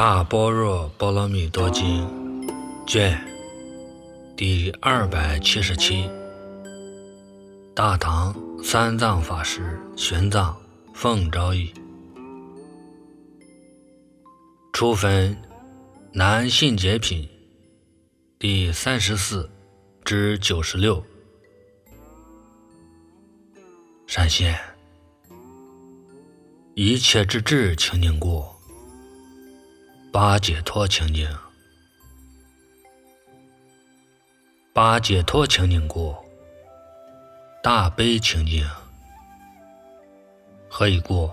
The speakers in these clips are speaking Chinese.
大般若波罗蜜多经卷第277，大唐三藏法师玄奘奉诏译，初分南信解品第34至96。善现一切之智清净故，八解脱清净，八解脱清净故，大悲清净。何以故？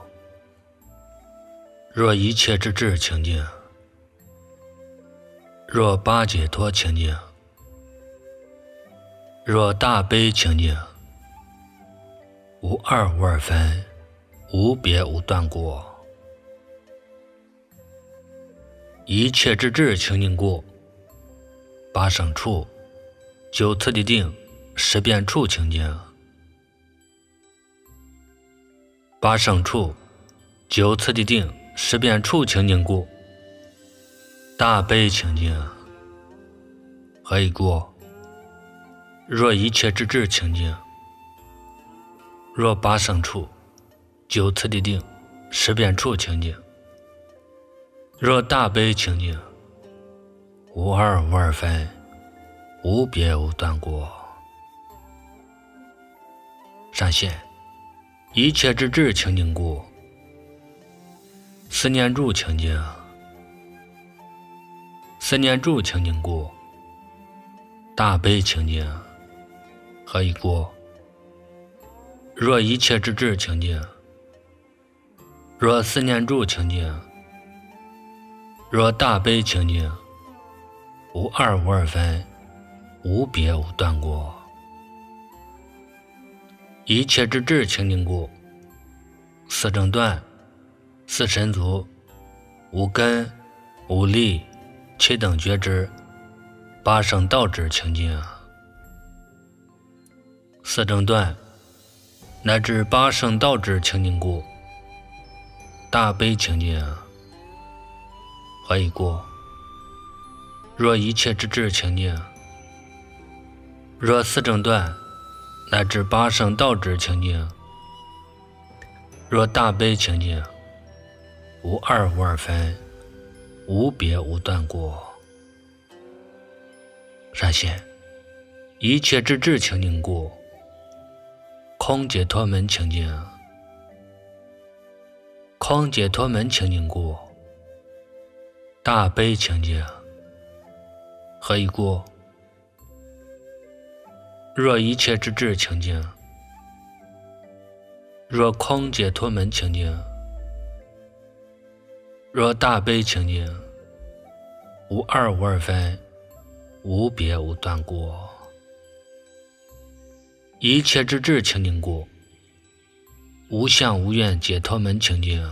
若一切之智清净，若八解脱清净，若大悲清净，无二无二分，无别无断故。一切之智清净故，八胜处九次第定十遍处清净，八胜处九次第定十遍处清净故，大悲清净。何以故？若一切之智清净，若八胜处九次第定十遍处清净，若大悲清净，无二无二分，无别无断故。善现一切之智清净故，思念住清净，思念住清净故，大悲清净。何以故？若一切之智清净，若思念住清净，若大悲清净，无二无二分，无别无断故。一切之智清净故，四正断四神足五根五力七等觉知八圣道智清净。四正断乃至八圣道智清净故，大悲清净。何以故？若一切之智清净，若四正断乃至八圣道智清净，若大悲清净，无二无二分，无别无断故。善现一切之智清净故，空解脱门清净，空解脱门清净故，大悲清净。何以故？若一切之智清净，若空解脱门清净，若大悲清净，无二无二分，无别无断故。一切之智清净故，无相无愿解脱门清净，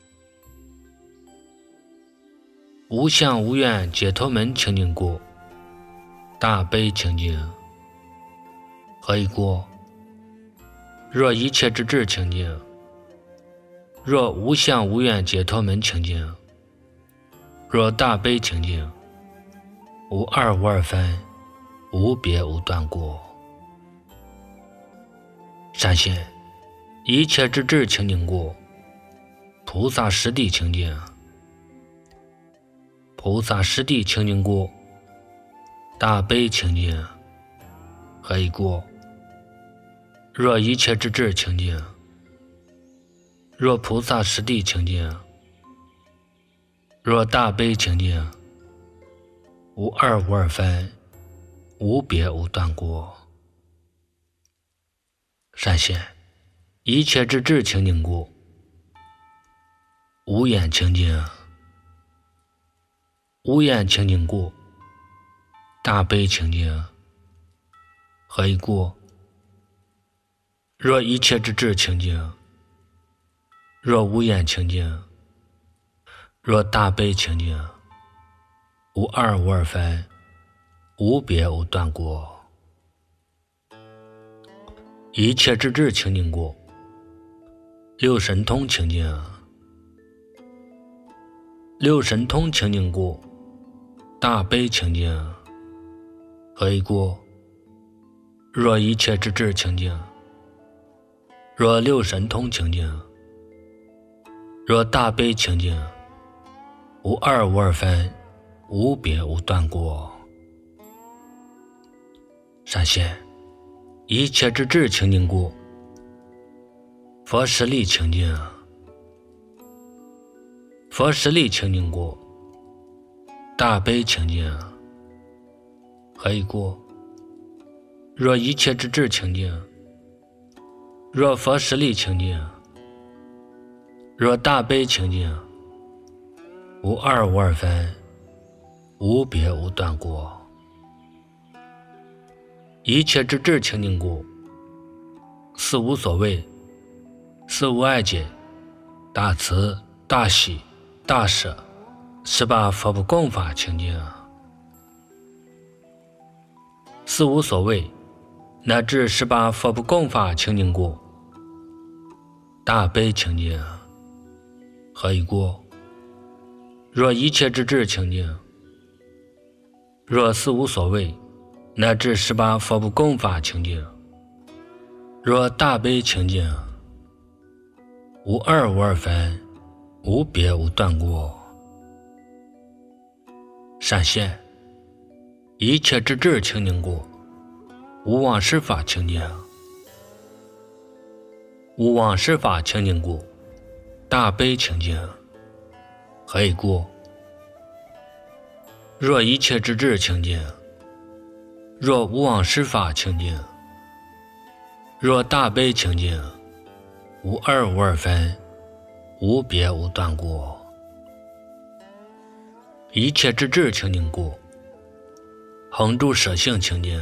无相无愿解脱门清净故，大悲清净。何以故？若一切之智清净，若无相无愿解脱门清净，若大悲清净，无二无二分，无别无断故。善现一切之智清净故，菩萨实地清净，菩萨实地清净故，大悲清净。何以故？若一切之智清净，若菩萨实地清净，若大悲清净，无二无二分，无别无断故。善现一切之智清净故，无眼清净，无眼清净故，大悲清净。何以故？若一切之智清净，若无眼清净，若大悲清净，无二无二分，无别无断故。一切之智清净故，六神通清净， 六神通清净故，大悲清净，何以故？若一切之智清净，若六神通清净，若大悲清净，无二无二分，无别无断过。闪现一切之智清净故，佛实力清净，佛实力清净故，大悲清净，何以故？若一切之智清净，若佛实力清净，若大悲清净，无二无二分，无别无断过。一切之智清净故，四无所谓，四无碍解，大慈大喜大舍，18佛不共法清净。四无所谓乃至18佛不共法清净故，大悲清净，何以故？若一切之智清净，若四无所谓乃至18佛不共法清净，若大悲清净，无二无二分，无别无断过。闪现一切之智清净故，无妄施法清净，无妄施法清净故，大悲清净，何以故？若一切之智清净，若无妄施法清净，若大悲清净，无二无二分，无别无断过。一切之智清净故，恒住舍性清净，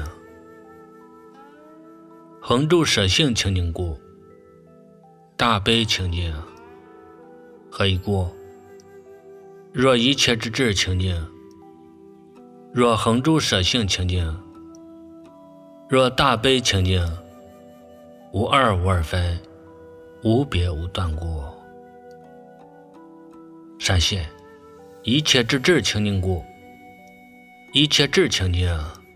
恒住舍性清净故，大悲清净，何以故？若一切之智清净，若恒住舍性清净，若大悲清净，无二无二分，无别无断过。闪现一切之智清净故，一切智清净，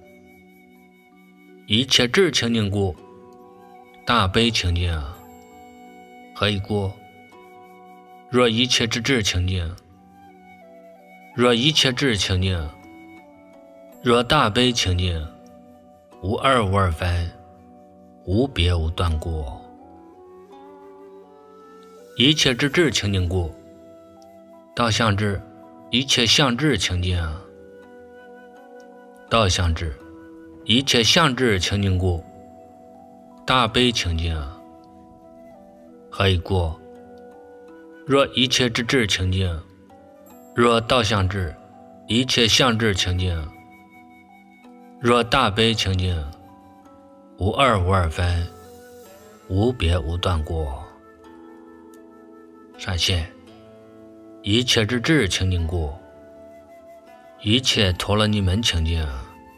一切智清净故，大悲清净，何以故？若一切之智清净，若一切智清净，若大悲清净，无二无二分，无别无断过。一切之智清净故，道相智，一切相智清净，道相智，一切相智清净故，大悲清净，何以故？若一切之智清净，若道相智，一切相智清净，若大悲清净，无二无二分，无别无断过。闪现一切之智清净故，一切陀罗尼门清净，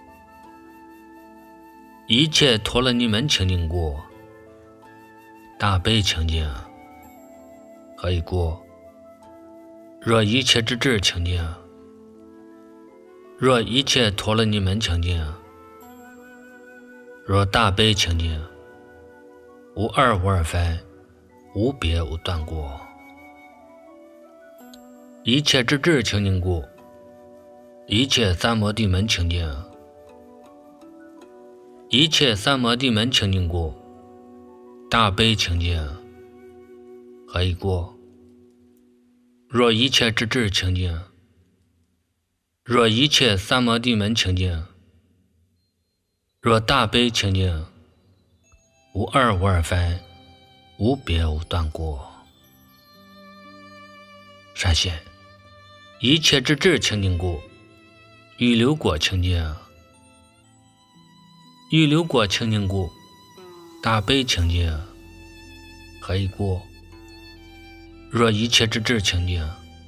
一切陀罗尼门清净故，大悲清净，何以故？若一切之智清净，若一切陀罗尼门清净，若大悲清净，无二无二分，无别无断过。一切之智清净故，一切三摩地门清净，一切三摩地门清净故，大悲清净，何以故？若一切之智清净，若一切三摩地门清净，若大悲清净，无二无二分，无别无断过。闪现一切之智清净故，预流果清净，预流果清净故，大悲清净，何以故？若一切之智清净，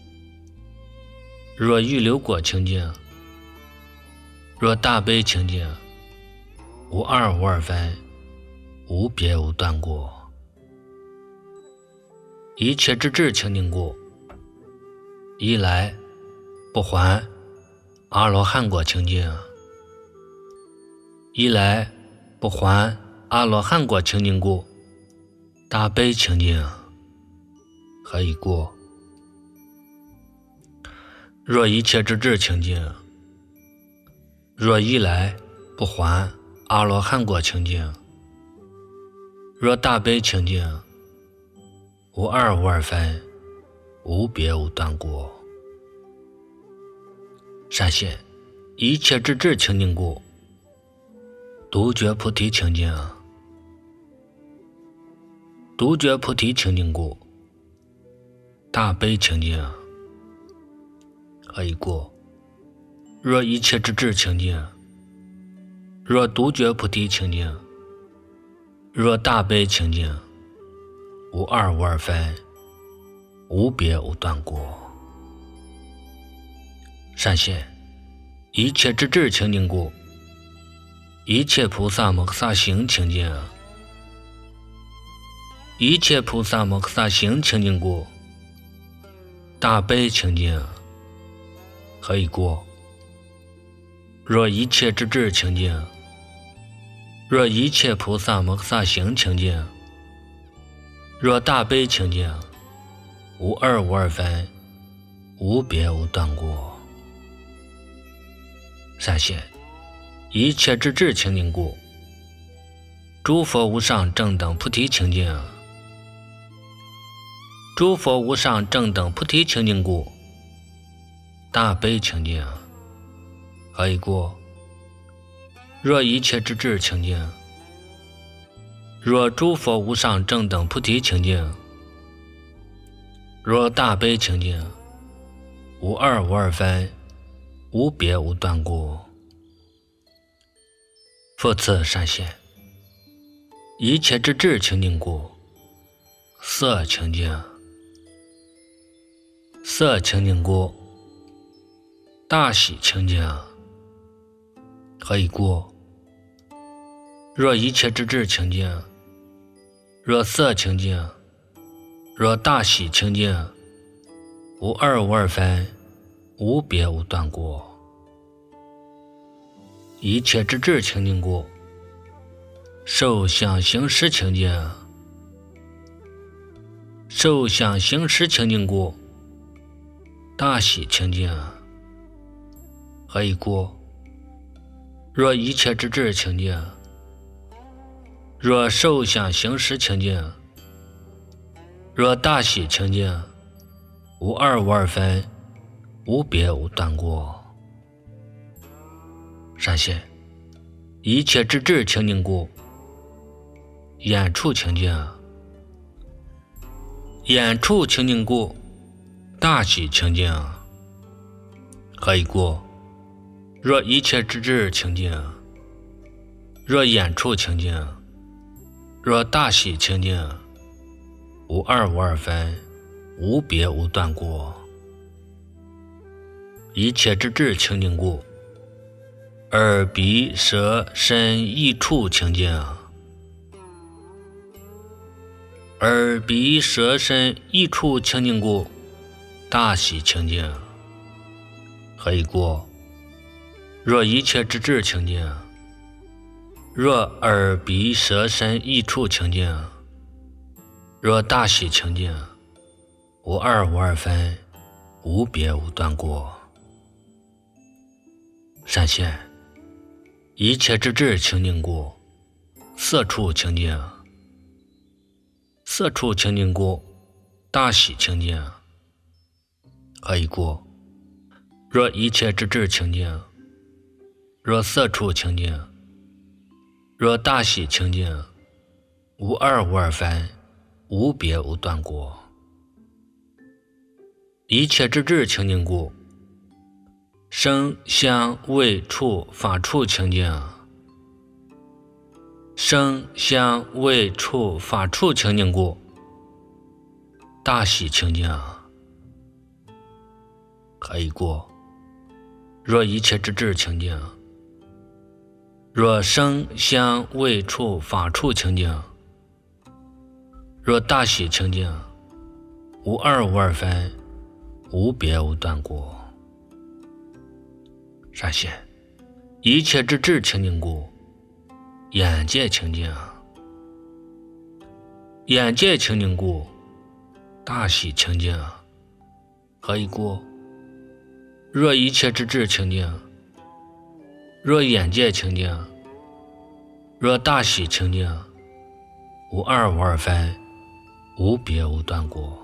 若预流果清净，若大悲清净，无二无二分，无别无断过。一切之智清净故，一来不还阿罗汉果清净。一来不还阿罗汉果清净故，大悲清净何以故？若一切之智清净，若一来不还阿罗汉果清净，若大悲清净，无二无二分，无别无断故。善现一切之智清净故，独觉菩提清净。独觉菩提清净故，大悲清净何以故？若一切之智清净，若独觉菩提清净，若大悲清净，无二无二分，无别无断故。善现一切之智清净故，一切菩萨摩诃萨行清净。一切菩萨摩诃萨行清净故，大悲清净何以故？若一切之智清净，若一切菩萨摩诃萨行清净，若大悲清净，无二无二分，无别无断故。善现一切之智清净故，诸佛无上正等菩提清净。诸佛无上正等菩提清净故，大悲清净何以故？若一切之智清净，若诸佛无上正等菩提清净，若大悲清净，无二无二分，无别无断故。复次善现一切之智清净故，色清净。色清净故，大喜清净何以故？若一切之智清净，若色清净，若大喜清净，无二无二分，无别无断故。一切之智清净故，受想行识清净。受想行识清净故，大喜清净何以故？若一切之智清净，若受想行识清净，若大喜清净，无二无二分，无别无断故。善现一切之智清净故，眼处清净。眼处清净故，大喜清净何以故？若一切之智清净，若眼处清净，若大喜清净，无二无二分，无别无断故。一切之智清净故，耳鼻舌身意处清净。耳鼻舌身意处清净故，大喜清净何以故？若一切之智清净，若耳鼻舌身意处清净，若大喜清净，无二无二分，无别无断故。善现一切之智清净故，色处清净。色处清净故，大喜清净何以故？若一切之智清净，若色处清净，若大喜清净，无二无二分，无别无断故。一切之智清净故，声香味触法处清净。声香味触法处清净故，大喜清净何以故？若一切之智清净，若声香味触法处清净，若大喜清净，无二无二分，无别无断故。 闪现一切之智清净故，眼界清净。眼界清净故，大喜清净。何以故？若一切之智清净，若眼界清净，若大喜清净，无二无二分，无别无断故。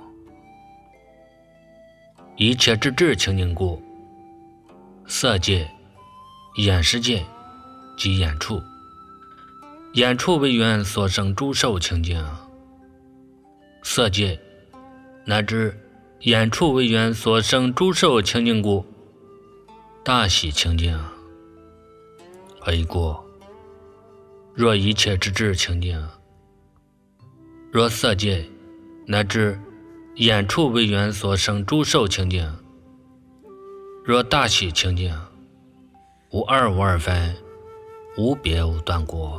一切之智清净故，色界、眼识界及眼处，眼处为缘所生诸受清净。色界乃至眼处为缘所生诸受清净故，大喜清净。何以故？若一切之智清净，若色界乃至眼处为缘所生诸受清净，若大喜清净，无二无二分，无别无断故。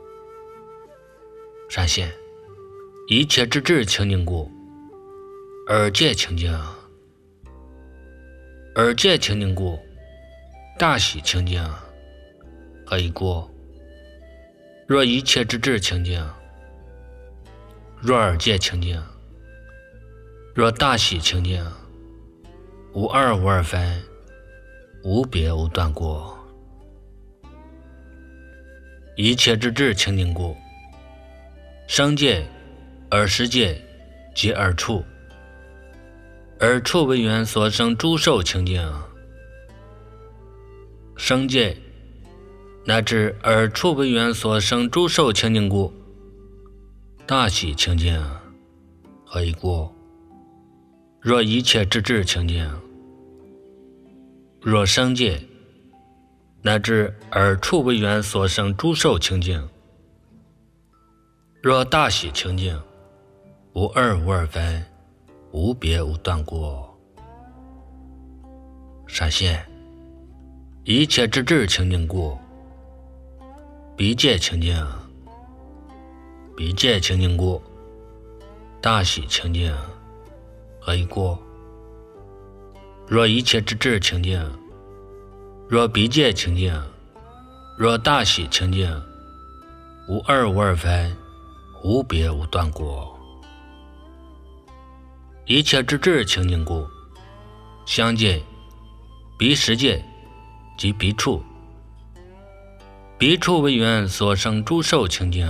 闪现一切之智清净故，耳界清净。耳界清净故，大喜清净。何以故？若一切之智清净，若耳界清净，若大喜清净，无二无二分，无别无断故。一切之智清净故，声界、耳识界及耳处，耳处为缘所生诸受清净。声界乃至耳处为缘所生诸受清净故，大喜清净。何以故？若一切之智清净，若声界乃至耳处为缘所生诸受清净，若大喜清净，无二无二分，无别无断故。闪现一切之智清净故，鼻界清净。鼻界清净故，大喜清净。何以故？若一切之智清净，若鼻界清净，若大喜清净，无二无二分，无别无断故。一切之智清净故，香界、鼻识界及鼻处，鼻处为缘所生诸受清净。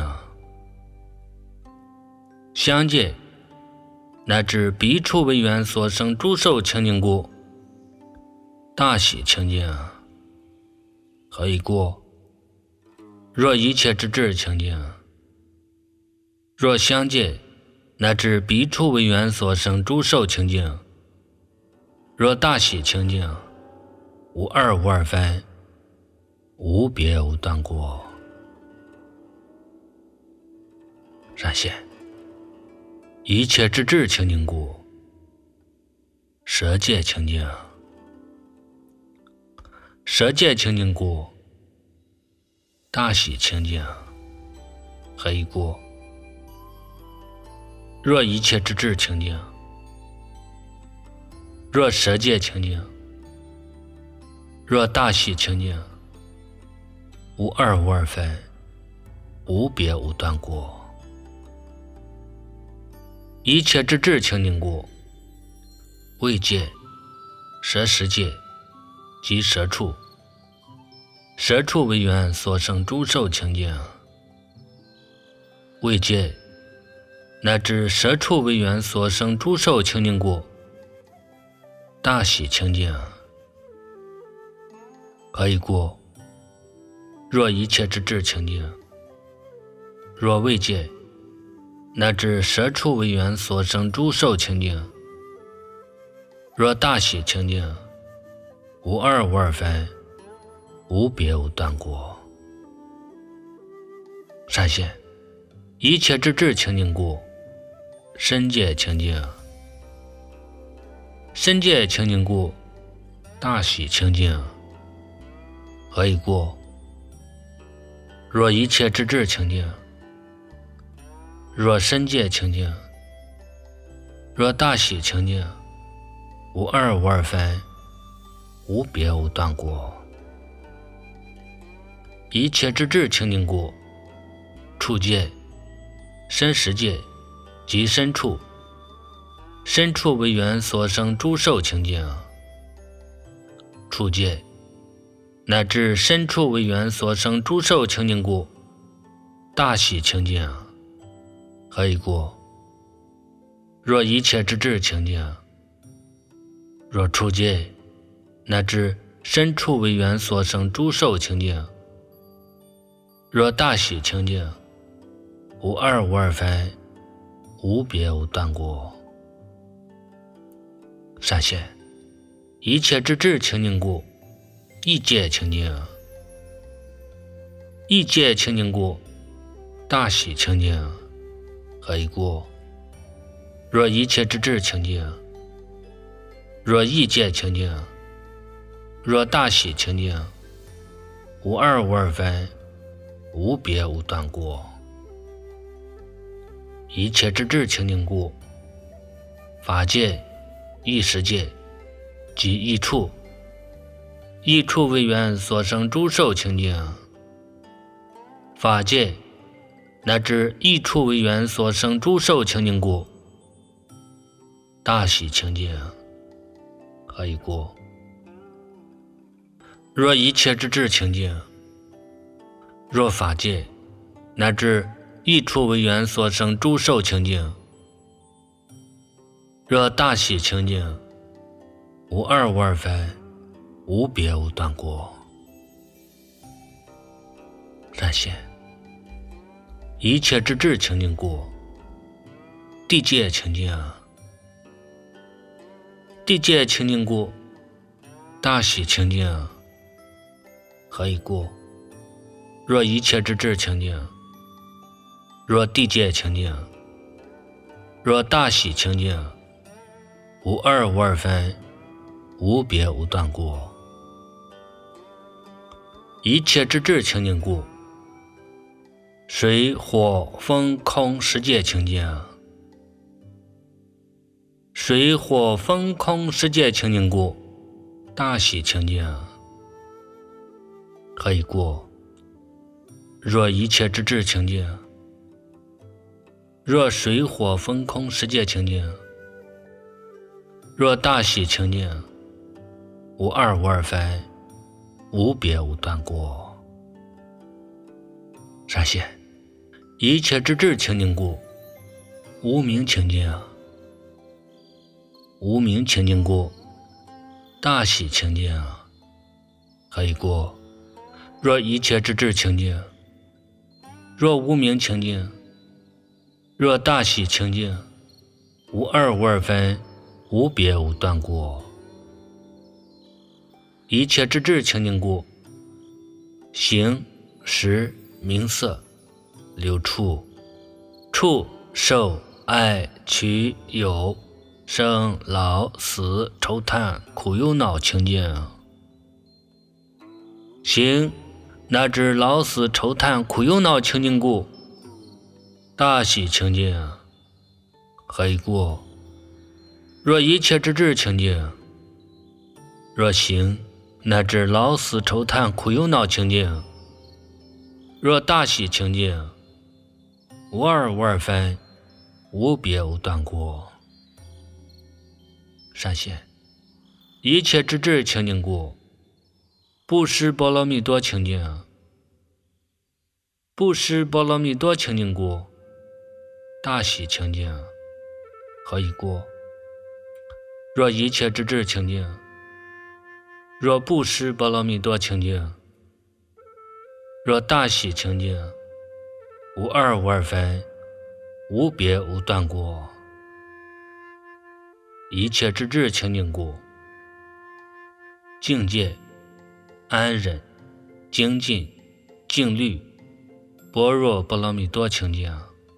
香界乃至鼻处为缘所生诸受清净故，大喜清净。何以故？若一切之智清净，若香界乃至鼻处为缘所生诸受清净，若大喜清净，无二无二分，无别无断故。闪现一切之智清净故，舌界清净。舌界清净故，大喜清净。何以故？若一切之智清净，若舌界清净，若大喜清净，无二无二分，无别无断故。一切之智清净故，味界、舌识界及舌处，舌处为缘所生诸受清净。味界乃至舌处为缘所生诸受清净故，大喜清净。何以故？若一切之智清净，若味界乃至舌处为缘所生诸受清净，若大喜清净，无二无二分，无别无断故。闪现一切之智清净故，身界清净。身界清净故，大喜清净。何以故？若一切之智清净，若身界清净，若大喜清净，无二无二分，无别无断故。 一切之智清净故，处界、身识界即身处，身处为缘所生诸受清净，处界乃至身处为缘所生诸受清净故，大喜清净。何以故？若一切之智清净，若处界乃至身处为缘所生诸受清净，若大喜清净，无二无二分，无别无断故。善现一切之智清净故，意界清净，意界清净故，大喜清净。何以故？若一切之智清净，若意界清净，若大喜清净，无二无二分，无别无断故。一切之智清净故，法界、意识界即意处，意处为缘所生诸受清净，法界乃至意处为缘所生诸受清净故，大喜清净。何以故？若一切之智清净，若法界乃至意处为缘所生诸受清净，若大喜清净，无二无二分，无别无断故。善现一切之智清净故，地界清净，地界清净故，大喜清净。何以故？若一切之智清净，若地界清净，若大喜清净，无二无二分，无别无断故。一切之智清净故，水火风空十界清净，水火风空十界清净故，大喜清净。何以故？若一切之智清净，若水火风空十界清净，若大喜清净，无二无二分，无别无断故。善现一切之智清净故，无明清净，无明清净故，大喜清净。何以故？若一切之智清净，若无明清净，若大喜清净，无二无二分，无别无断故。一切之智清净故，形识名色流处，处受爱取有生老死愁叹苦忧恼清净，形乃至老死愁叹苦忧恼清净故，大喜清净。何以故？若一切之智清净，若形乃至老死愁叹苦忧恼清净，若大喜清净，无二无二分，无别无断故。善现一切之智清净故，布施波罗蜜多清净，布施波罗蜜多清净故，大喜清净。何以故？若一切之智清净，若布施波罗蜜多清净，若大喜清净，无二无二分，无别无断故。一切之智清净故，境界、安忍、精进、静虑、般若波罗蜜多清净，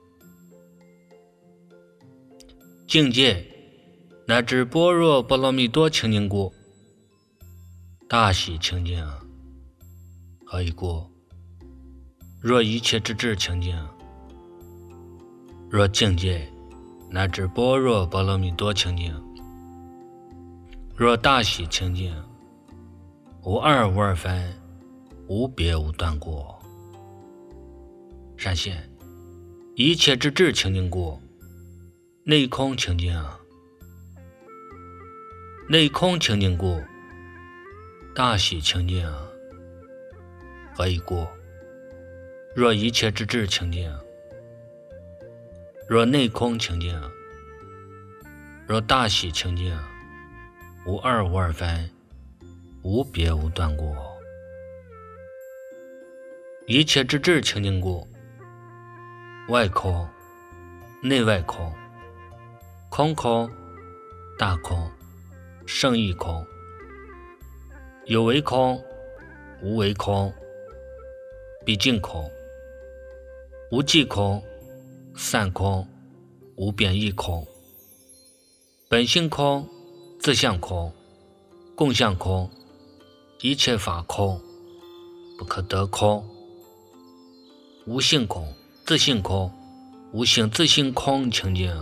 境界乃至般若波罗蜜多清净故，大喜清净。何以故？若一切之智清净，若境界乃至般若波罗蜜多清净，若大喜清净，无二无二分， 无别无断过。闪现一切之智清净故，内空清净，内空清净故，大喜清净。何以故？若一切之智清净，若内空清净，若大喜清净，无二无二分，无别无断过。一切之智清净故，外空内外空，空空大空，圣义空，有为空无为空，毕竟空，无际空散空，无变异空，本性空自相空，共相空，一切法空，不可得空，无性空自性空，无性自性空清净。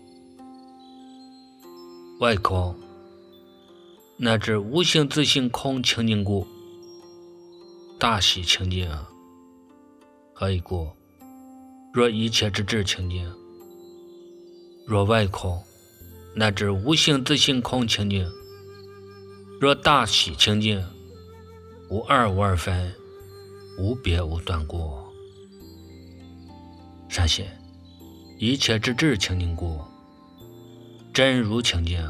外空乃至无性自性空清净故，大喜清净。何以故？若一切之智清净，若外空乃至无性自性空清净，若大喜清净，无二无二分，无别无断过。闪现一切之智清净故，真如清净，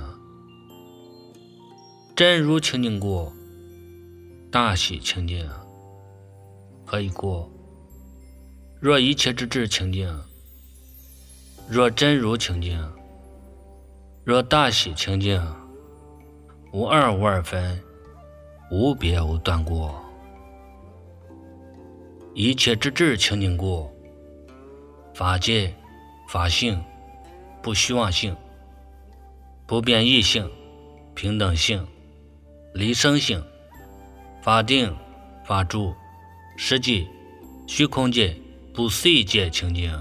真如清净故，大喜清净。何以故？若一切之智清净，若真如清净，若大喜清净，无二无二分，无别无断过。一切之智清净故，法界法性不虚妄性，不变异性，平等性，离生性，法定法住实际虚空界不随界清净。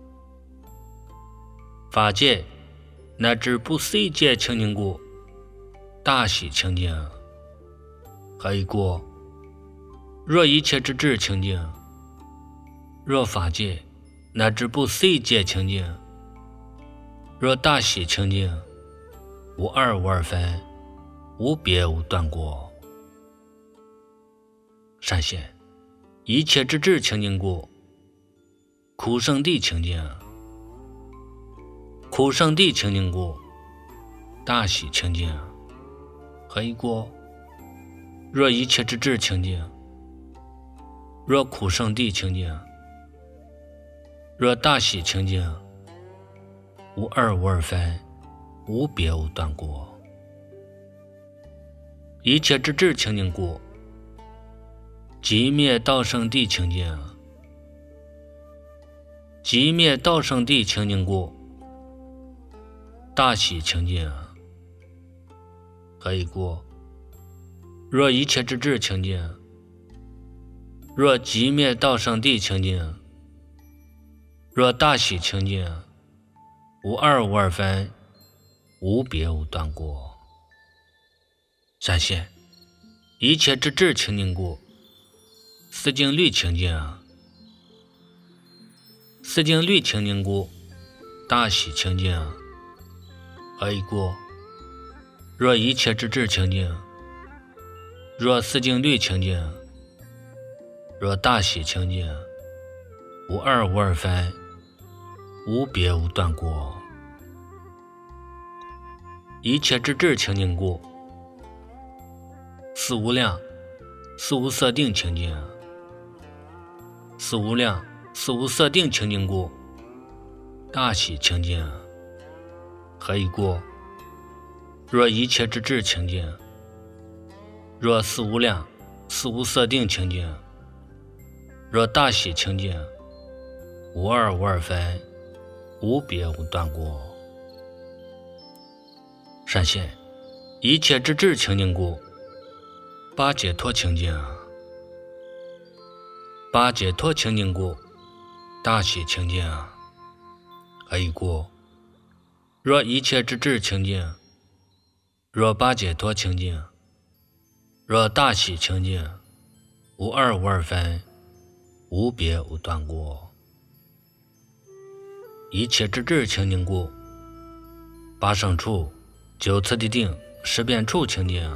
法界乃至不随界清净故，大喜清净。何以故？若一切之智清净，若法界乃至不随界清净，若大喜清净，无二无二分，无别无断过。闪现一切之智清净故，苦圣地清净，苦圣地清净故，大喜清净。何以故？若一切之智清净，若苦圣地清净，若大喜清净，无二无二分，无别无断过。一切之智清净故，寂灭道圣地清净，寂灭道圣地清净故，大喜清净。何以故？若一切之智清净，若寂灭道圣地清净，若大喜清净，无二无二分，无别无断过。闪现一切之智清净故，四境律清净，四境律清净故，大喜清净。何以故？若一切之智清净，若四境律清净，若大喜清净，无二无二分，无别无断过。一切之智清净故，四无量四无色定清净，四无量四无色定清净故，大喜清净。何以故？若一切之智清净，若四无量四无色定清净，若大喜清净，无二无二分，无别无断过。闪现一切之智清净故，八解脱清净，八解脱清净故，大喜清净。何以故？若一切之智清净，若八解脱清净，若大喜清净， 无二无二分，无别无断过。一切之智清净故，八圣处九次第定十遍处清净。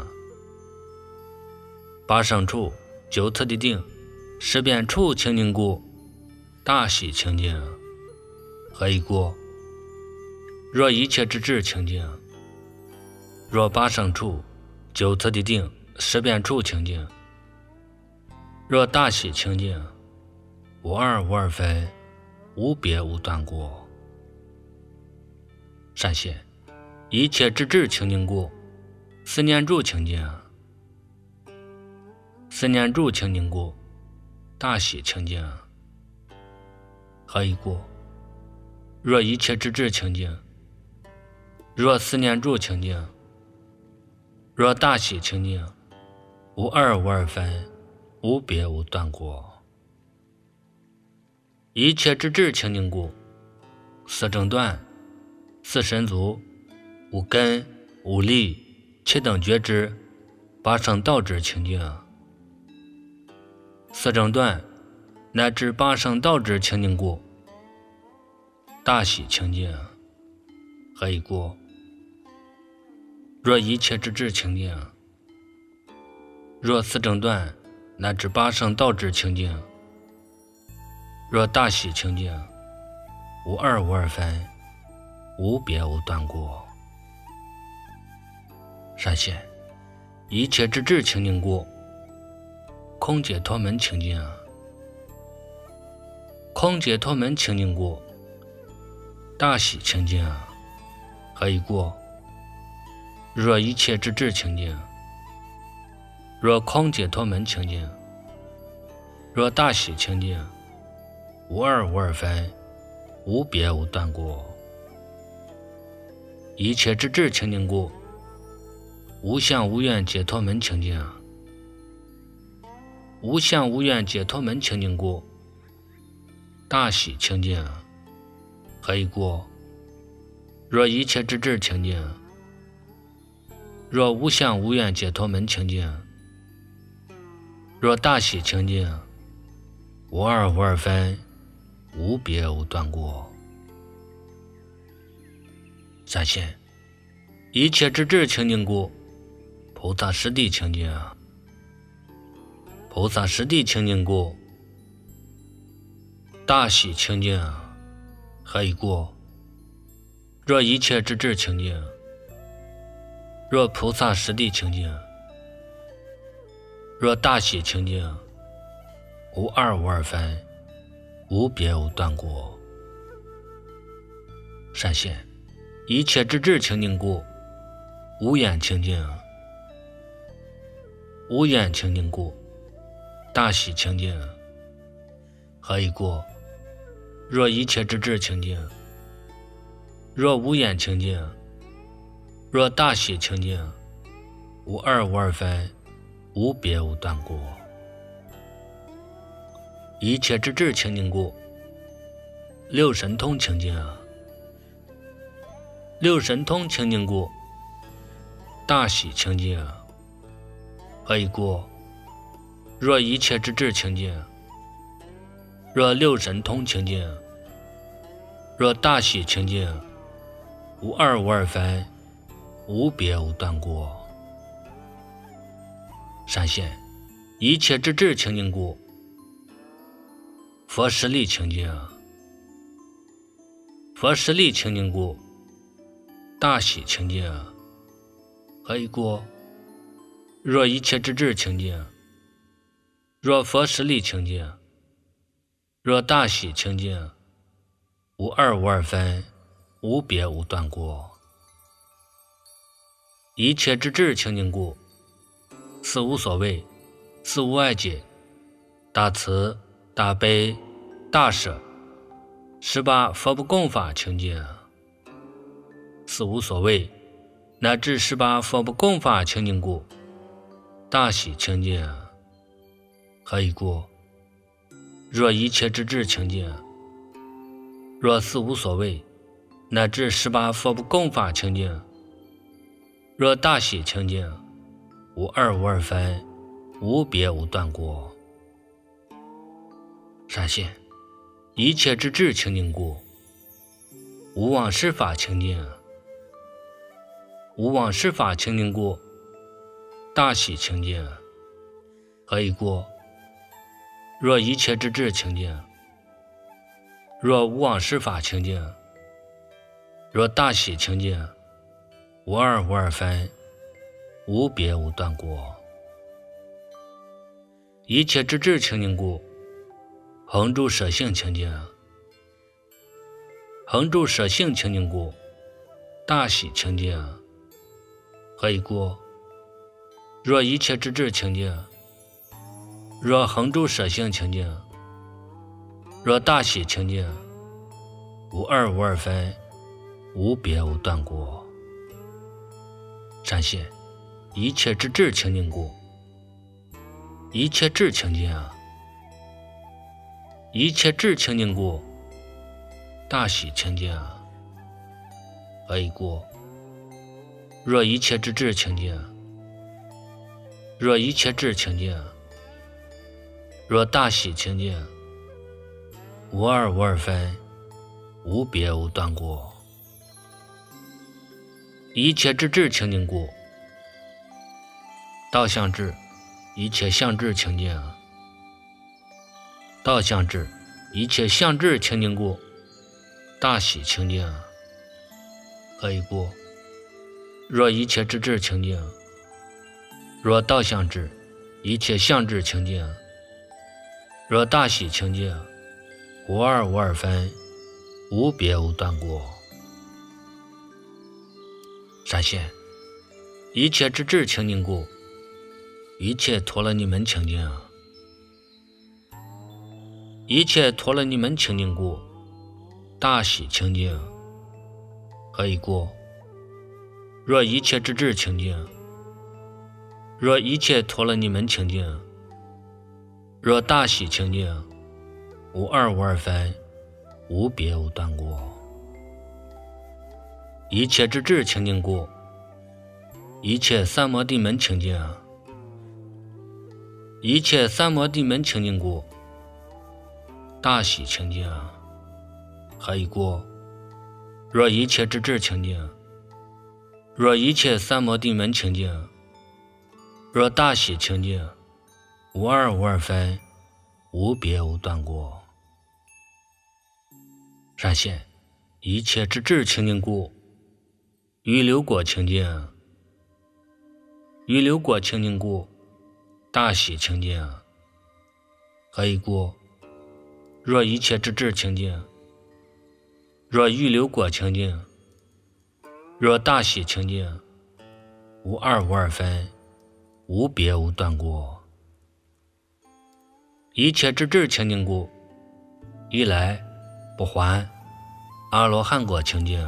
八圣处九次第定十遍处清净故，大喜清净。何以故？若一切之智清净，若八圣处九次第定十遍处清净，若大喜清净，无二无二分，无别无断过。善现一切之智清净故，思念住清净。思念住清净故，大喜清净。何以故？若一切之智清净，若思念住清净，若大喜清净，无二无二分，无别无断过。一切之智清净故，四正断四神足五根五力七等觉知八圣道智清净。四正断乃至八圣道智清净故，大喜清净。何以故？若一切之智清净，若四正断乃至八圣道智清净，若大喜清净，无二无二分，无别无断过。善现一切之智清净故，空解脱门清净。空解脱门清净故，大喜清净。何以故？若一切之智清净，若空解脱门清净，若大喜清净，无二无二分，无别无断过。一切之智清净故，无相无愿解脱门清净。无相无愿解脱门清净故，大喜清净。何以故？若一切之智清净，若无相无愿解脱门清净，若大喜清净，无二无二分，无别无断过。善现一切之智清净故，菩萨实地清净。菩萨实地清净故，大喜清净。何以故？若一切之智清净，若菩萨实地清净，若大喜清净，无二无二分，无别无断过。善现一切之智清净故，无眼清净。无眼清净故，大喜清净。何以故？若一切之智清净，若无眼清净，若大喜清净，无二无二分，无别无断过。一切之智清净故，六神通清净。六神通清净故，大喜清净。何以故？若一切之智清净，若六神通清净，若大喜清净，无二无二分，无别无断过。善现一切之智清净故，佛实力清净。佛实力清净故，大喜清净。何以故？若一切之智清净，若佛实力清净，若大喜清净，无二无二分，无别无断过。一切之智清净故，四无所谓，四无碍解，大慈大悲大舍，18佛不共法清净。四无所谓乃至18佛不共法清净故，大喜清净。何以故？若一切之智清净，若四无所谓乃至18佛不共法清净，若大喜清净，无二无二分，无别无断过。 闪现一切之智清净故，无妄施法清净，无妄施法清净故，大喜清净。何以故？若一切之智清净，若无妄施法清净，若大喜清净，无二无二分，无别无断过。一切之智清净故，恒住舍性清净，恒住舍性清净故，大喜清净。何以故？若一切之智清净，若恒住舍性清净，若大喜清净，无二无二分，无别无断过。闪现一切之智清净故，一切智清净，一切智清净故，大喜清净。何以故？若一切之智清净，若一切智清净，若大喜清净，无二无二分，无别无断过。一切之智清净故，道相智，一切相智清净，道相智，一切相智清净故，大喜清净。何以故？若一切之智清净，若道相智，一切相智清净，若大喜清净，无二无二分，无别无断过。闪现一切之智清净故，一切陀罗尼门清净，一切陀罗尼门清净故，大喜清净。何以故？若一切之智清净，若一切陀罗尼门清净，若大喜清净，无二无二分，无别无断过。一切之智清净故，一切三摩地门清净，一切三摩地门清净故，大喜清净。何以故？若一切之智清净，若一切三摩地门清净，若大喜清净，无二无二分，无别无断过。闪现一切之智清净故，预流果清净，预流果清净故，大喜清净。何以故？若一切之智清净，若预流果清净，若大喜清净，无二无二分，无别无断过。一切之智清净故，一来不还阿罗汉果清净，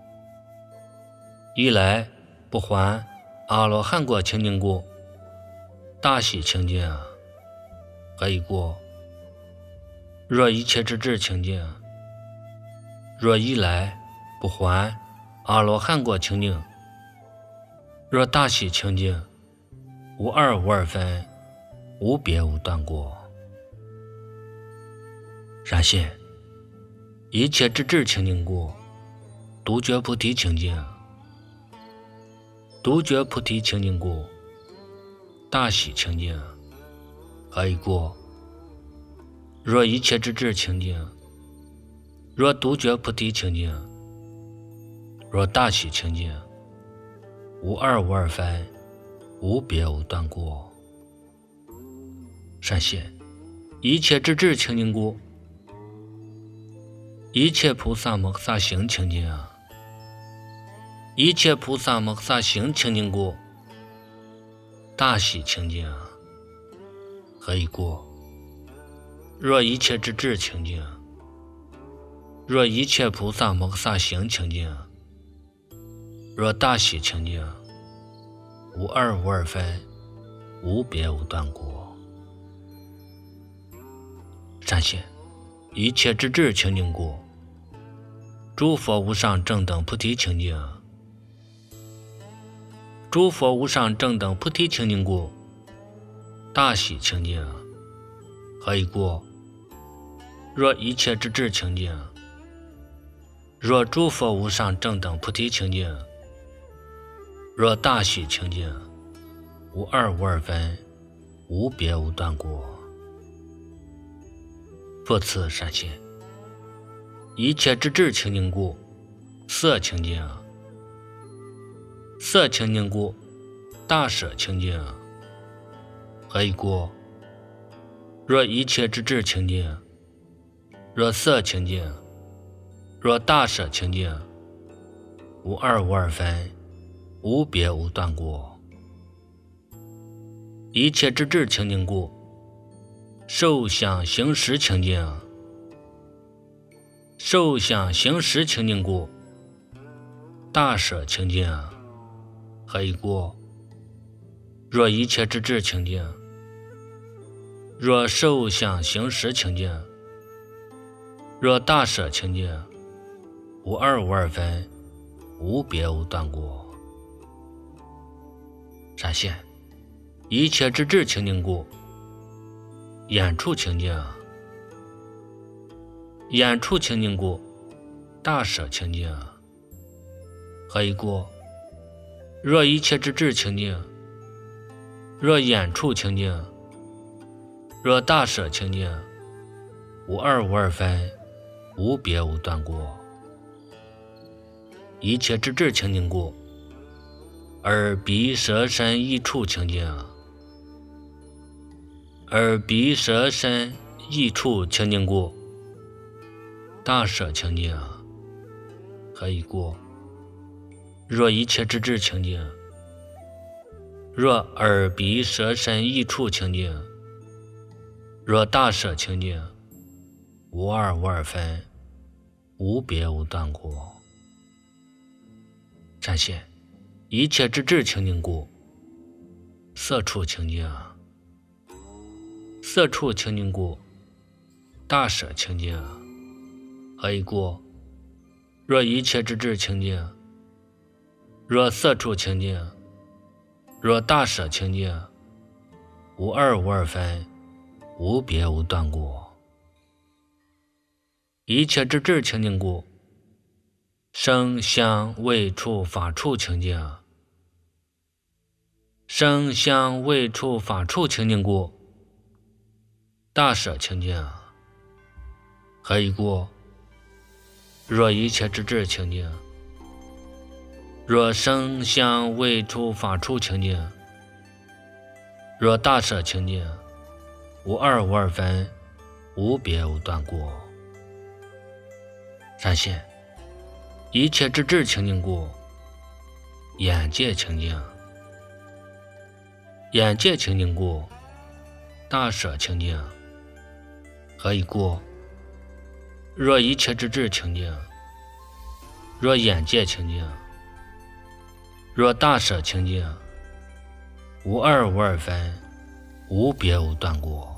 一来不还阿罗汉果清净故，大喜清净。何以故？若一切之智清净，若一来不还阿罗汉果清净，若大喜清净，无二无二分，无别无断过。闪现一切之智清净故，独觉菩提清净，独觉菩提清净故，大喜清净。何以故？若一切之智清净，若独觉菩提清净，若大喜清净，无二无二分，无别无断过。闪现一切之智清净故，一切菩萨摩诃萨行清净，一切菩萨摩诃萨行清净故，大喜清净。何以故？若一切之智清净，若一切菩萨摩诃萨行清净，若大喜清净，无二无二分，无别无断过。闪现一切之智清净故，诸佛无上正等菩提清净，诸佛无上正等菩提清净故，大喜清净。何以故？ 若一切之智清净，若诸佛无上正等菩提清净，若大喜清净，无二无二分，无别无断过。复次善现，一切之智清净故，色清净；色清净故，大舍清净。何以故？若一切之智清净，若色清净，若大舍清净，无二无二分，无别无断过。一切之智清净故，受想行识清净；受想行识清净故，大舍清净。何以故？若一切之智清净，若受想行识清净，若大舍清净，无二无二分，无别无断过。善现，一切之智清净故，眼处清净；眼处清净故，大舍清净。何以故？若一切之智清净，若眼处清净，若大舍清净，无二无二分，无别无断过。一切之智清净故，耳鼻舌身意处清净；耳鼻舌身意处清净故，大舍清净。何以故？若一切之智清净，若耳鼻舌身意处清净，若大舍清净，无二无二分，无别无断过。善现，一切之智清净故，色处清净；色处清净故，大舍清净。何以故？若一切之智清净，若色处清净，若大舍清净，无二无二分，无别无断过。一切之智清净故，声香味触法处清净；声香味触法处清净故，大舍清净。何以故？若一切之智清净，若声香味触法处清净，若大舍清净，无二无二分，无别无断过。善现，一切之智清净故，眼界清净；眼界清净故，大舍清净。何以故？若一切之智清净，若眼界清净，若大舍清净，无二无二分，无别无断过。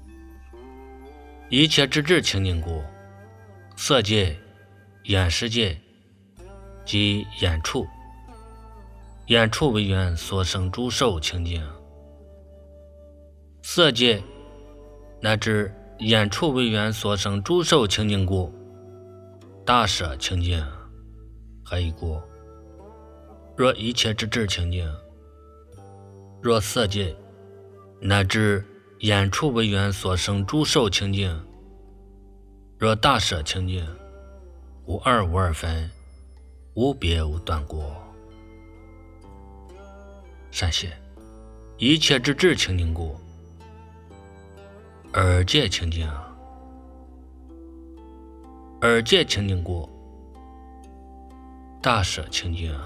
一切之智清净故，色界、眼识界及眼处，眼处为缘所生诸受清净；色界乃至眼处为缘所生诸受清净故，大舍清净。何以故？若一切之智清净，若色界乃至眼处为缘所生诸受清净，若大舍清净，无二无二分，无别无断过。善现，一切之智清净故，耳界清净；耳界清净故，大舍清净。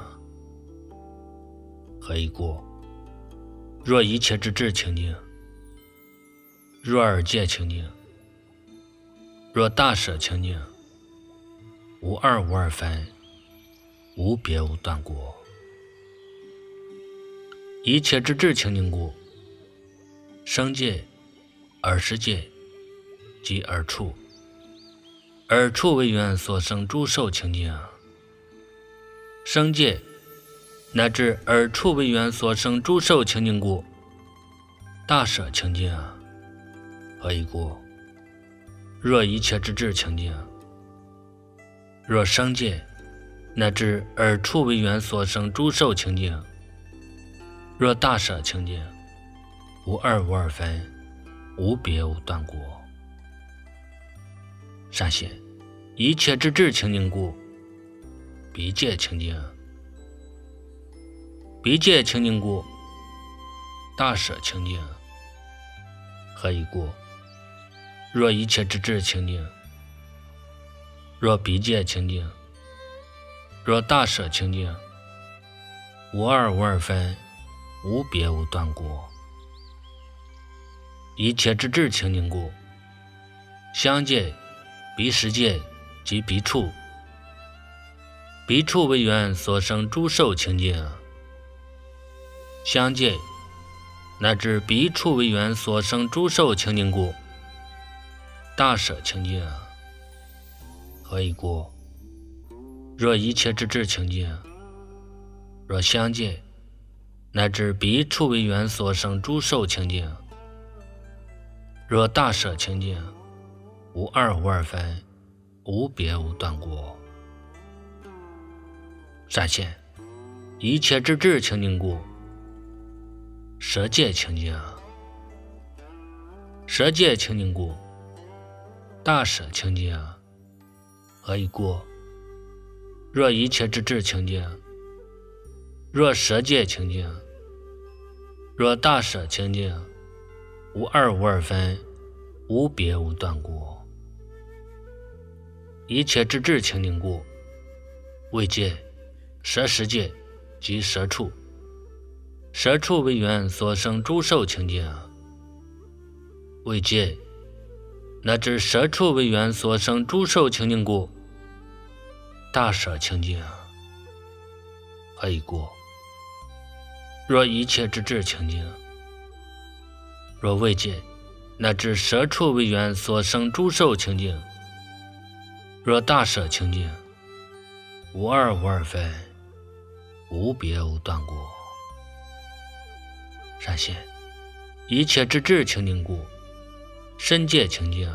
何以故？若一切之智清净，若耳界清净，若大舍清净，无二无二分，无别无断过。一切之智清净故，声界、耳识界及耳处，耳处为缘所生诸受清净；声界乃至耳处为缘所生诸受清净故，大舍清净。何以故？ 若一切之智清净，若生界乃至耳触为缘所生诸受清净，若大舍清净，无二无二分，无别无断过。善现一切之智清净故，彼界清净；彼界清净故，大舍清净。何以故？若一切之智清净，若彼界清净，若大舍清净，无二无二分，无别无断过。一切之智清净故，相界、彼识界及彼处，彼处为缘所生诸受清净，相界乃至彼处为缘所生诸受清净故，大舍清净。何以故？若一切之智清净，若相界乃至彼处为缘所生诸受清净，若大舍清净，无二无二分，无别无断过。善现一切之智清净故，舍界清净；舍界清净故，大舍清净。何以故？若一切之智清净，若舍界清净，若大舍清净，无二无二分，无别无断过。一切之智清净故，为界、舍识界及舍处，舍处为缘所生诸受清净，为界乃至舍处为缘所生诸受清净故，大舍清净。何以故？若一切之智清净，若为界乃至舍处为缘所生诸受清净，若大舍清净，无二无二分，无别无断过。善现一切之智清净故，身界清净；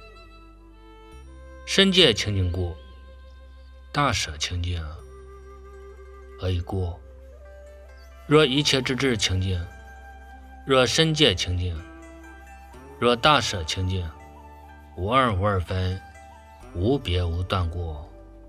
身界清净故，大舍清净。何以故？若一切之智清净，若身界清净，若大舍清净，无二无二分，无别无断过。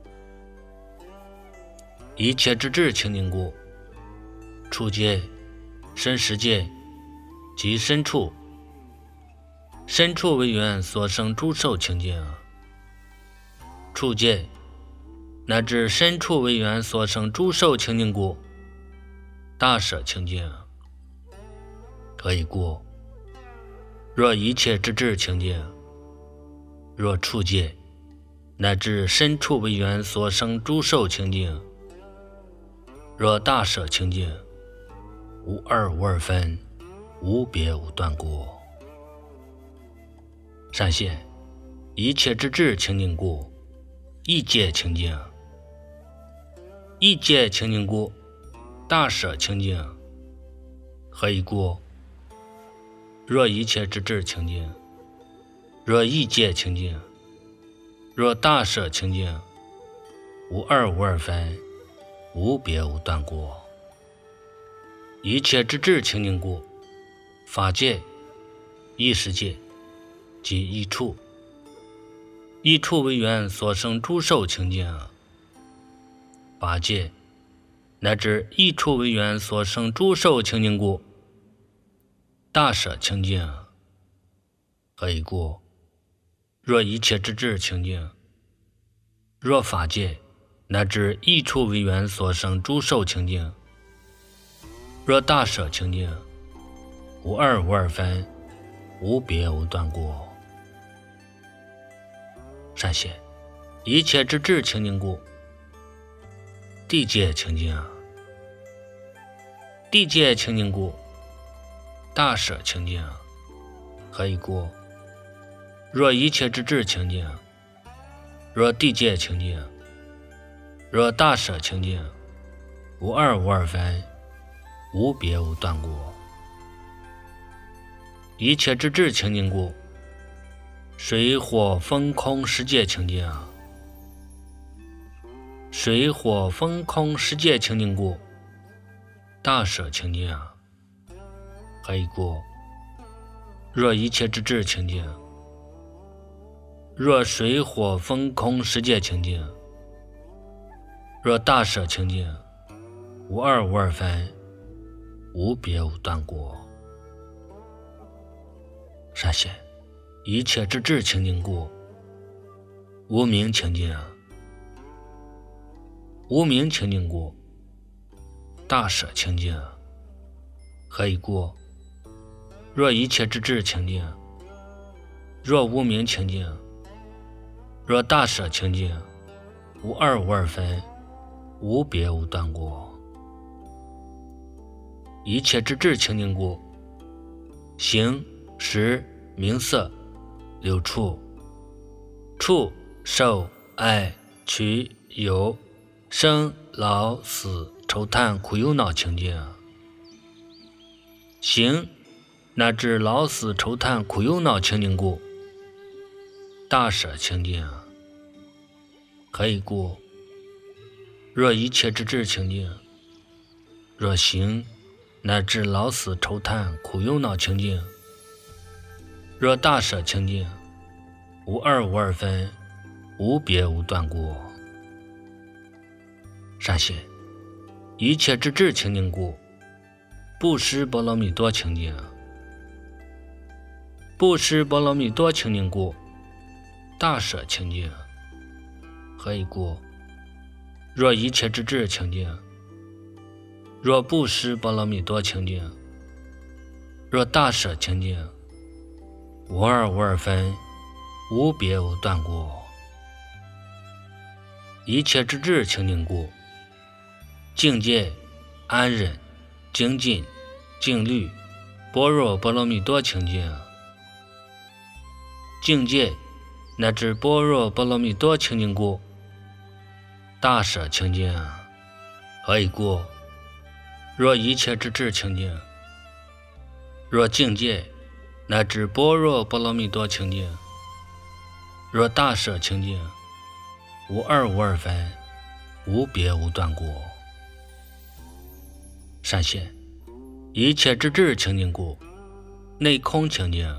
一切之智清净故，处界、身识界及身处，身处为缘所生诸受清净，处界乃至身处为缘所生诸受清净故，大舍清净。何以故？若一切之智清净，若处界乃至身处为缘所生诸受清净，若大舍清净，无二无二分，无别无断过。善现一切之智清净故，意界清净；意界清净故，大舍清净。何以故？若一切之智清净，若意界清净，若大舍清净，无二无二分，无别无断过。一切之智清净故，法界、意识界及意处，意处为缘所生诸受清净，法界乃至意处为缘所生诸受清净故，大舍清净。何以故？若一切之智清净，若法界乃至意处为缘所生诸受清净，若大舍清净，无二无二分，无别无断过。善现一切之智清净故，地界清净；地界清净故，大舍清净。何以故？若一切之智清净，若地界清净，若大舍清净，无二无二分，无别无断过。一切之智清净故， 水火风空世界清净，水火风空世界清净故，大舍清净。还一过，若一切之智清净，若水火风空世界清净，若大舍清净，无二无二分，无别无断过。善现一切之智清净故，无明清净，无明清净故，大舍清净。何以故？若一切之智清净，若无明清净，若大舍清净，无二无二分，无别无断过。一切之智清净故，形识名色六处，触受爱取有生老死愁叹苦忧恼清净。形乃至老死愁叹苦忧恼清净故，大舍清净。何以故？若一切之智清净，若形乃至老死愁叹苦忧恼清净，若大舍清净，无二无二分，无别无断过。善现一切之智清净故，布施波罗蜜多清净。布施波罗蜜多清净故，大舍清净。何以故？若一切之智清净，若布施波罗蜜多清净，若大舍清净，无二无二分，无别无断过。一切之智清净故，境界安忍精进静虑般若波罗蜜多清净。境界乃至般若波罗蜜多清净故，大舍清净。何以故？若一切之智清净，若境界乃至般若波罗蜜多清净，若大舍清净，无二无二分，无别无断过。善现一切之智清净故，内空清净。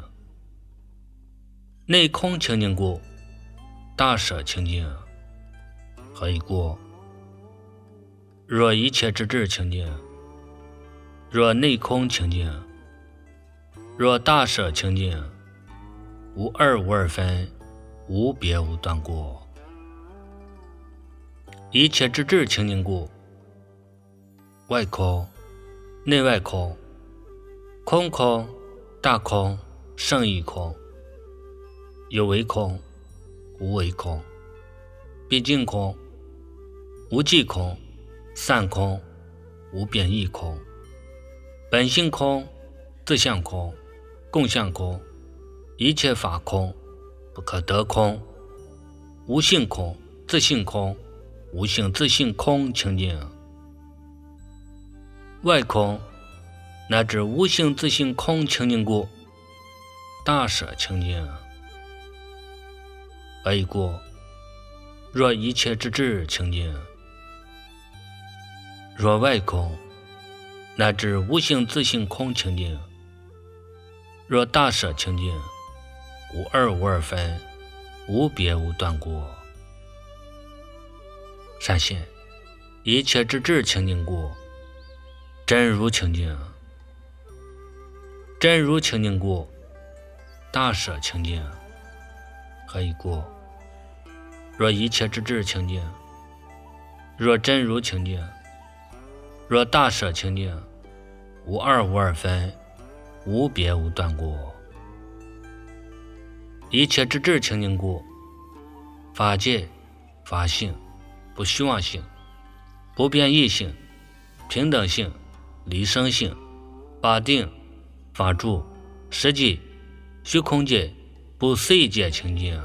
内空清净故，大舍清净。何以故？若一切之智清净，若内空清净，若大舍清净，无二无二分，无别无断过。一切之智清净故，外空内外空，空空大空胜义空，有为空无为空，毕竟空无际空，散空无变异空，本性空自相空共相空，一切法空不可得空，无性空自性空无性自性空清净。外空乃至无性自性空清净故，大舍清净。何以故？若一切之智清净，若外空乃至无性自性空清净，若大舍清净，无二无二分，无别无断过。善现一切之智清净故，真如清净。真如清净故，大舍清净。何以故？若一切之智清净，若真如清净，若大舍清净，无二无二分，无别无断过。一切之智清净故，法界法性不虚妄性不变异性平等性离生性法定法住实际虚空界不思议界清净。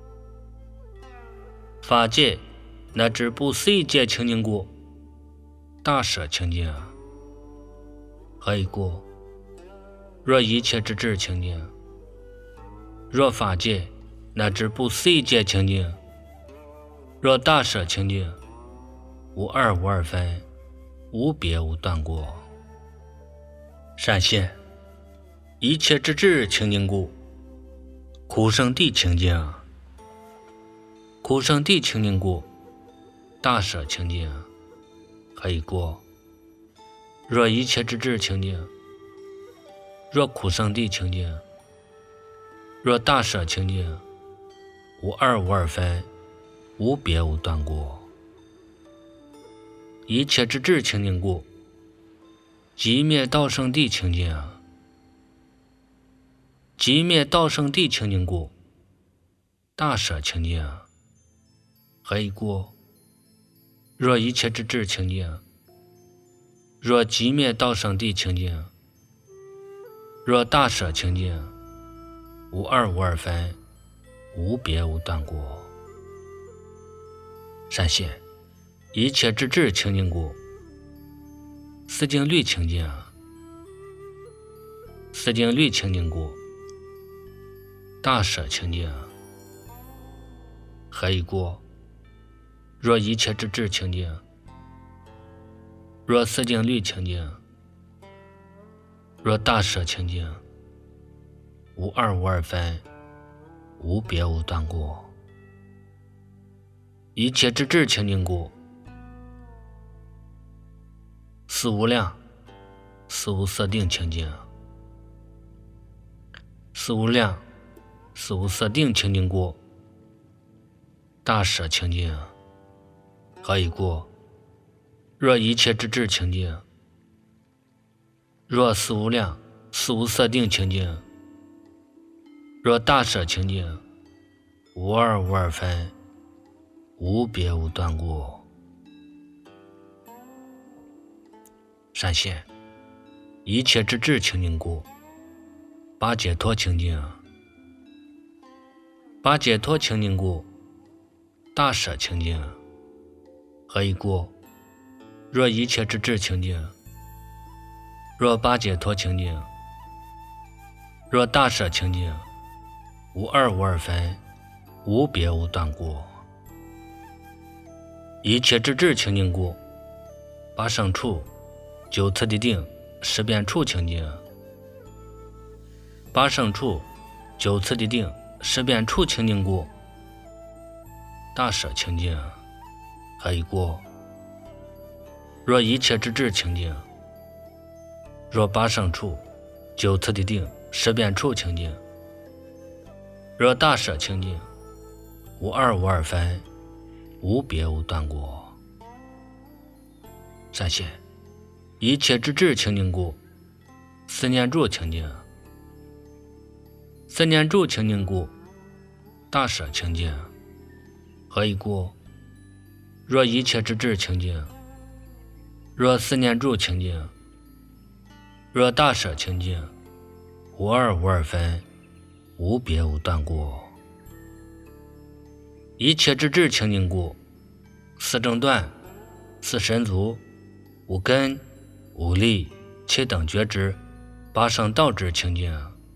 法界乃至不思议界清净故，大舍清净。何以故？若一切之智清净，若法界乃至不思一切清净。若大舍清净，无二无二分，无别无断过。善现一切之智清净故，苦生地清净。苦生地清净故，大舍清净，何以过？若一切之智清净，若苦生地清净，若大舍清净，无二无二分，无别无断过。一切之智清净故，即灭道生地清净。即灭道生地清净故，大舍清净，何以过？若一切之智清净，若即灭道生地清净，若大舍清净，无二无二分，无别无断过。善现一切之智清净故，四境律清净。四境律清净故，大舍清净，何以过？若一切之智清净，若四境律清净，若大舍清净，无二无二分，无别无断过。一切之智清净故，四无量四无色定清净。四无量四无色定清净故，大舍清净，何以过？若一切之智清净，若四无量四无色定清净，若大舍清净，无二无二分，无别无断过。善现一切之智清净故，八解脱清净。八解脱清净故，大舍清净，何以过？若一切之智清净，若八解脱清净，若大舍清净，无二无二分，无别无断过。一切之智清净故，八胜处九次第定十遍处清净。八胜处九次第定十遍处清净故，大舍清净，何以过？若一切之智清净，若八胜处九次第定十遍处清净，若大舍清净，无二无二分，无别无断过。善现一切之智清净故，四念住清净。四念住清净故，大舍清净，何以过？若一切之智清净，若四念住清净，若大舍清净，无二无二分，无别无断过。一切之智清净故，四正断四神足五根五力七等觉知八圣道智清净。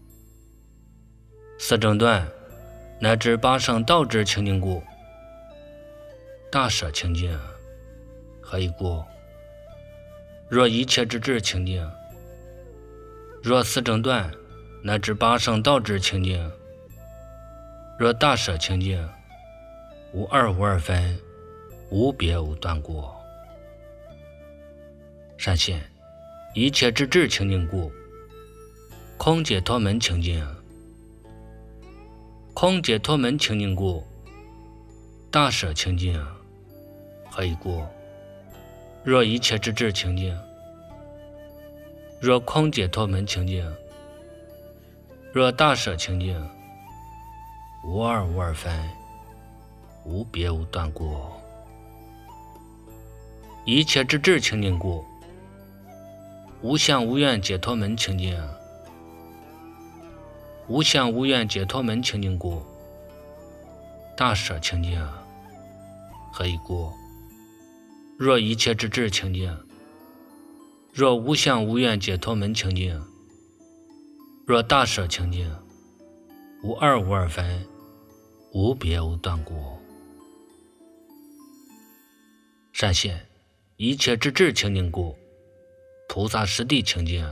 四正断乃至八圣道智清净故，大舍清净，何以过？若一切之智清净，若四正断乃至八圣道智清净，若大舍清净，无二无二分，无别无断过。善现一切之智清净故，空解脱门清净。空解脱门清净故，大舍清净，何以过？若一切之智清净，若空解脱门清净，若大舍清净，无二无二分，无别无断过。一切之智清净故，无相无愿解脱门清净。无相无愿解脱门清净故，大舍清净，何以过？若一切之智清净，若无相无愿解脱门清净，若大舍清净，无二无二分， 无别无断过。善现一切之智清净故，菩萨实地清净。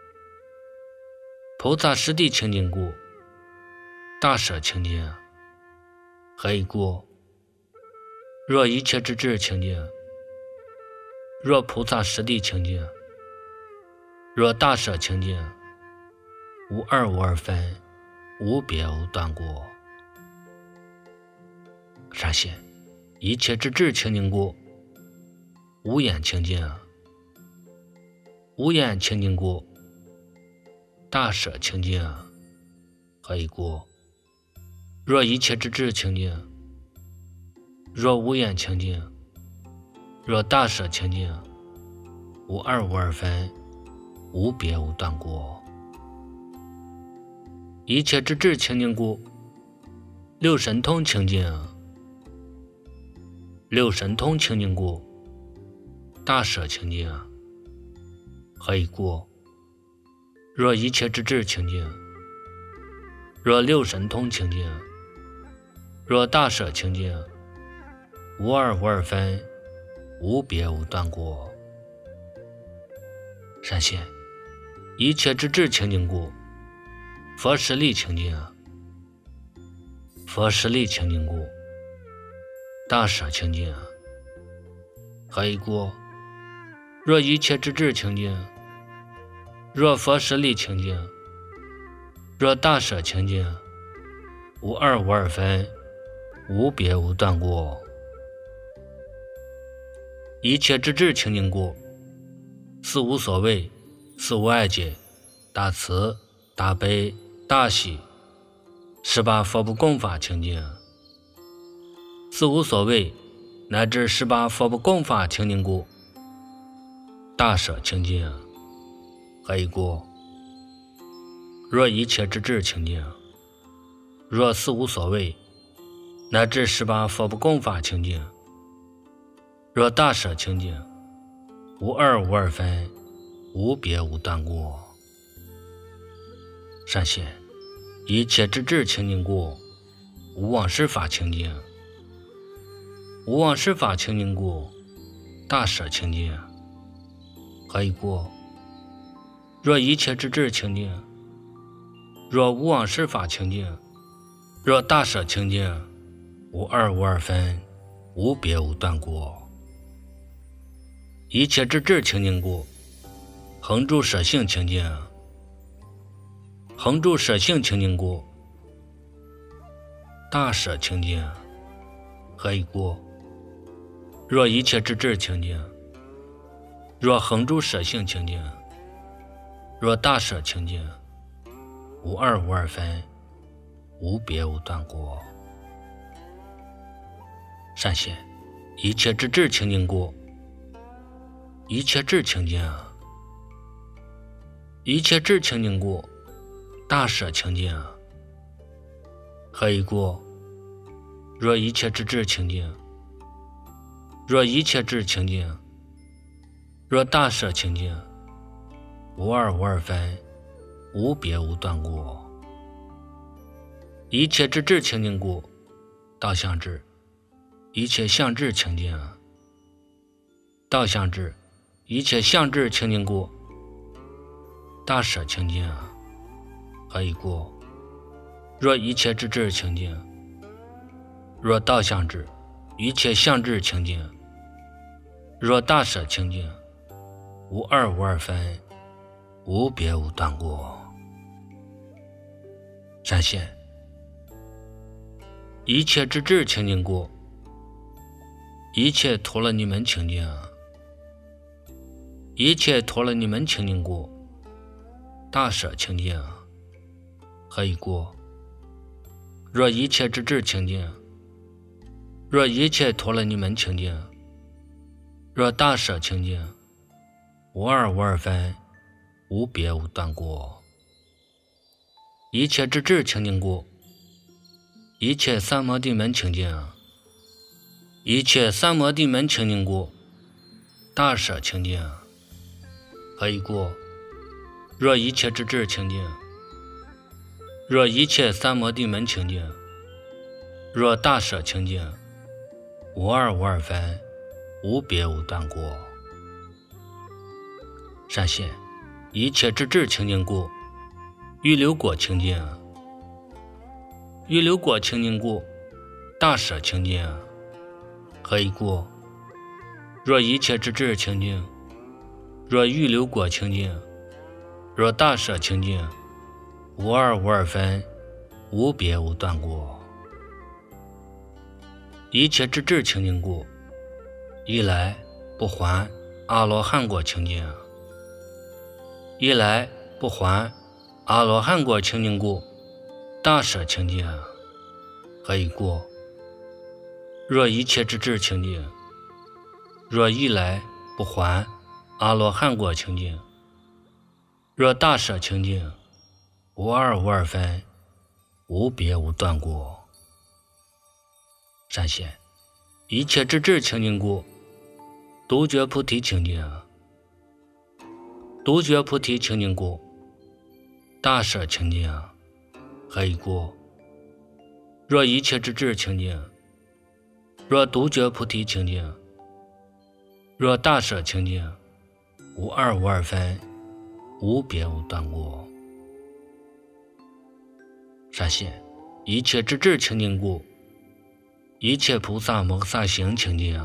菩萨实地清净故，大舍清净。何以故？若一切之智清净，若菩萨实地清净，若大舍清净，无二无二分，无别无断过。善现一切之智清净故，无眼清净。无眼清净故，大舍清净。何以故？若一切之智清净，若无眼清净，若大舍清净，无二无二分，无别无断过。一切之智清净故，六神通清净。六神通清净故，大舍清净。何以故？若一切之智清净，若六神通清净，若大舍清净，无二无二分，无别无断过。善现一切之智清净故，佛实力清净。佛实力清净故，大舍清净。何以故？若一切之智清净，若佛实力清净，若大舍清净，无二无二分，无别无断过。一切之智清净故，四无所谓，四无碍解，大慈大悲大喜，18佛不共法清净。四无所谓乃至18佛不共法清净故，大舍清净。何以故？若一切之智清净，若四无所谓乃至18佛不共法清净，若大舍清净，无二无二分，无别无断过。善现一切之智清净故，无妄施法清净。无妄施法清净故，大舍清净。何以故？若一切之智清净，若无妄施法清净，若大舍清净，无二无二分，无别无断过。一切之智清净故，恒住舍性清净。恒住舍性清净故，大舍清净。何以故？若一切之智清净，若恒住舍性清净，若大舍清净，无二无二分，无别无断过。善现一切之智清净故，一切智清净。一切智清净故，大舍清净。何以故？若一切之智清净，若一切智清净，若大舍清净，无二无二分，无别无断过。一切之智清净故，道相智。一切相智清净。道相智。一切相智清净故，大舍清净。何以故？若一切之智清净，若道相智。一切相智清净，若大舍清净，无二无二分，无别无断过。善现一切之智清净故，一切陀罗尼门清净。一切陀罗尼门清净故，大舍清净。何以故？若一切之智清净，若一切陀罗尼门清净，若大舍清净，无二无二分，无别无断过。一切之智清净故，一切三摩地门清净。一切三摩地门清净故，大舍清净。何以故？若一切之智清净，若一切三摩地门清净， 若大舍清净，无二无二分，无别无断过。善现一切之智清净故，欲流果清净，欲流果清净故，大舍清净。何以故？若一切之智清净，若欲流果清净，若大舍清净，无二无二分，无别无断过。一切之智清净故，一来不还阿罗汉果清净，一来不还阿罗汉果清净故，大舍清净。何以故？若一切之智清净，若一来不还阿罗汉果清净，若大舍清净，无二无二分，无别无断过。善现一切之智清净故，独觉菩提清净，独觉菩提清净故，大舍清净。何以故？若一切之智清净，若独觉菩提清净，若大舍清净，无二无二分，无别无断过。善现一切之智清净故，一切菩萨摩诃萨行清净，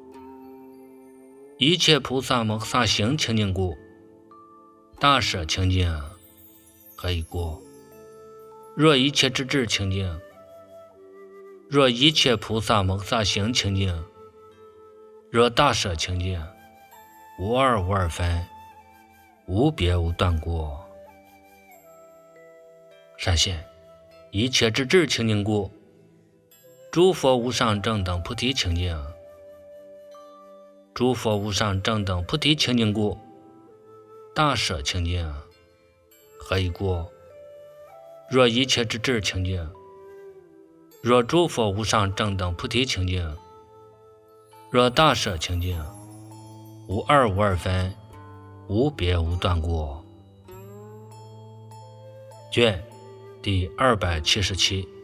一切菩萨摩诃萨行清净故，大舍清净。何以故？若一切之智清净，若一切菩萨摩诃萨行清净，若大舍清净，无二无二分，无别无断过。善现一切之智清净故，诸佛无上正等菩提清净，诸佛无上正等菩提清净故，大舍清净。何以故？若一切之智清净，若诸佛无上正等菩提清净，若大舍清净，无二无二分，无别无断过。卷第277。